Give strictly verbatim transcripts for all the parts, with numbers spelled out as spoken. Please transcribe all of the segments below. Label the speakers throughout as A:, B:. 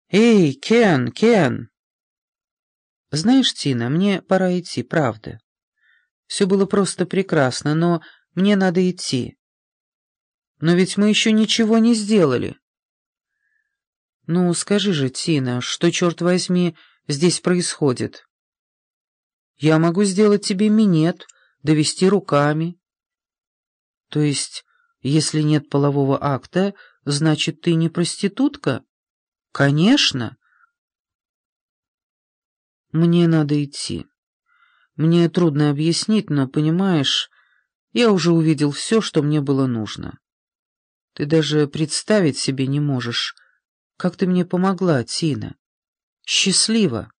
A: «Эй, Кен, Кен!» «Знаешь, Тина, мне пора идти, правда. Все было просто прекрасно, но мне надо идти. Но ведь мы еще ничего не сделали». «Ну, скажи же, Тина, что, черт возьми, здесь происходит?» «Я могу сделать тебе минет, довести руками». «То есть, если нет полового акта, значит, ты не проститутка?» «Конечно!» «Мне надо идти. Мне трудно объяснить, но, понимаешь, я уже увидел все, что мне было нужно. Ты даже представить себе не можешь, как ты мне помогла, Тина. Счастливо!»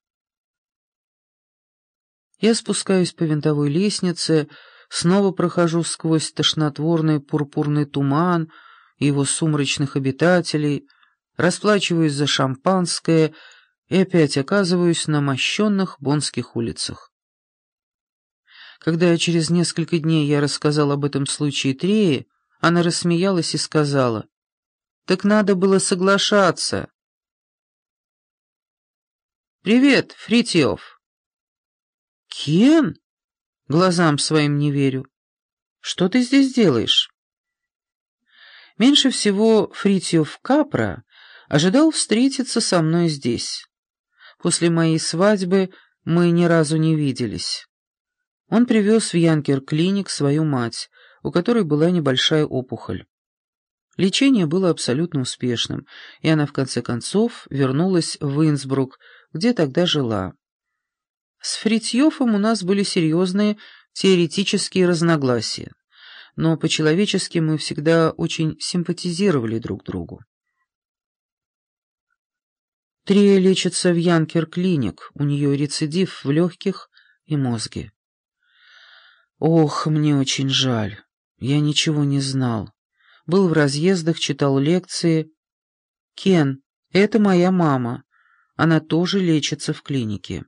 A: Я спускаюсь по винтовой лестнице, снова прохожу сквозь тошнотворный пурпурный туман и его сумрачных обитателей, расплачиваюсь за шампанское и опять оказываюсь на мощенных боннских улицах. Когда через несколько дней я рассказал об этом случае Трее, она рассмеялась и сказала: «Так надо было соглашаться». «Привет, Фритьёф». «Кен?» Глазам своим не верю. «Что ты здесь делаешь?» Меньше всего Фритьёф Капра ожидал встретиться со мной здесь. После моей свадьбы мы ни разу не виделись. Он привез в Янкер-клиник свою мать, у которой была небольшая опухоль. Лечение было абсолютно успешным, и она в конце концов вернулась в Инсбрук, где тогда жила. С Фритьёфом у нас были серьезные теоретические разногласия, но по-человечески мы всегда очень симпатизировали друг другу. Трия лечится в Янкер-клиник, у нее рецидив в легких и мозге. Ох, мне очень жаль, я ничего не знал. Был в разъездах, читал лекции. Кен, это моя мама, она тоже лечится в клинике.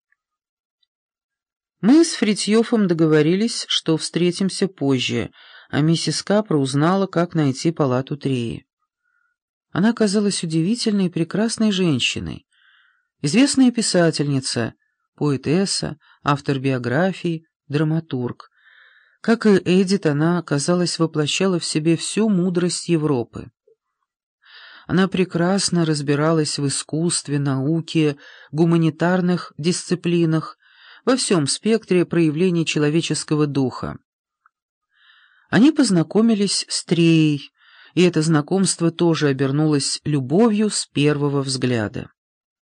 A: Мы с Фритьёфом договорились, что встретимся позже, а миссис Капра узнала, как найти палату Трии. Она оказалась удивительной и прекрасной женщиной. Известная писательница, поэтесса, автор биографий, драматург. Как и Эдит, она, казалось, воплощала в себе всю мудрость Европы. Она прекрасно разбиралась в искусстве, науке, гуманитарных дисциплинах, во всем спектре проявлений человеческого духа. Они познакомились с Треей, и это знакомство тоже обернулось любовью с первого взгляда.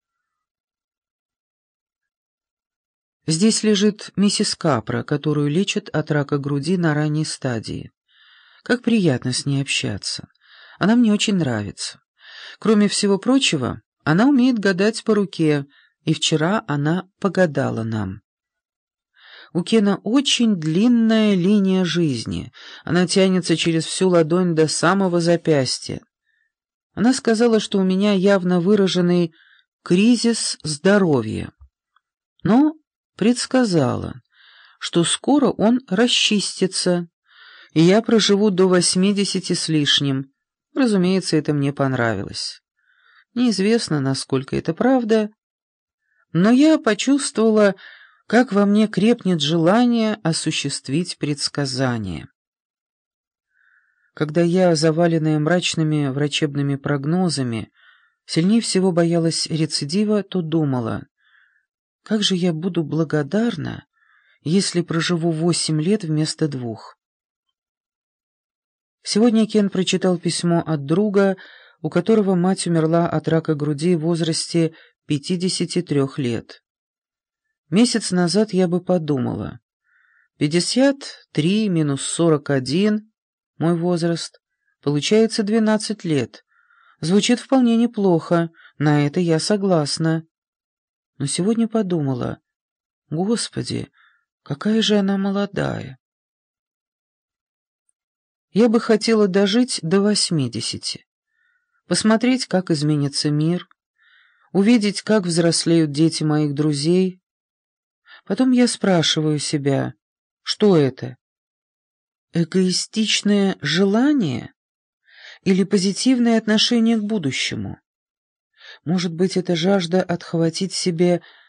A: Здесь лежит миссис Капра, которую лечат от рака груди на ранней стадии. Как приятно с ней общаться. Она мне очень нравится. Кроме всего прочего, она умеет гадать по руке, и вчера она погадала нам. У Кена очень длинная линия жизни, она тянется через всю ладонь до самого запястья. Она сказала, что у меня явно выраженный кризис здоровья, но предсказала, что скоро он расчистится, и я проживу до восьмидесяти с лишним. Разумеется, это мне понравилось. Неизвестно, насколько это правда, но я почувствовала, как во мне крепнет желание осуществить предсказание. Когда я, заваленная мрачными врачебными прогнозами, сильнее всего боялась рецидива, то думала, как же я буду благодарна, если проживу восемь лет вместо двух. Сегодня Кен прочитал письмо от друга, у которого мать умерла от рака груди в возрасте пятидесяти трёх лет. Месяц назад я бы подумала, пятьдесят три минус сорок один, мой возраст, получается двенадцать лет. Звучит вполне неплохо, на это я согласна. Но сегодня подумала, Господи, какая же она молодая. Я бы хотела дожить до восьмидесяти, посмотреть, как изменится мир, увидеть, как взрослеют дети моих друзей. Потом я спрашиваю себя, что это? Эгоистичное желание или позитивное отношение к будущему? Может быть, это жажда отхватить себе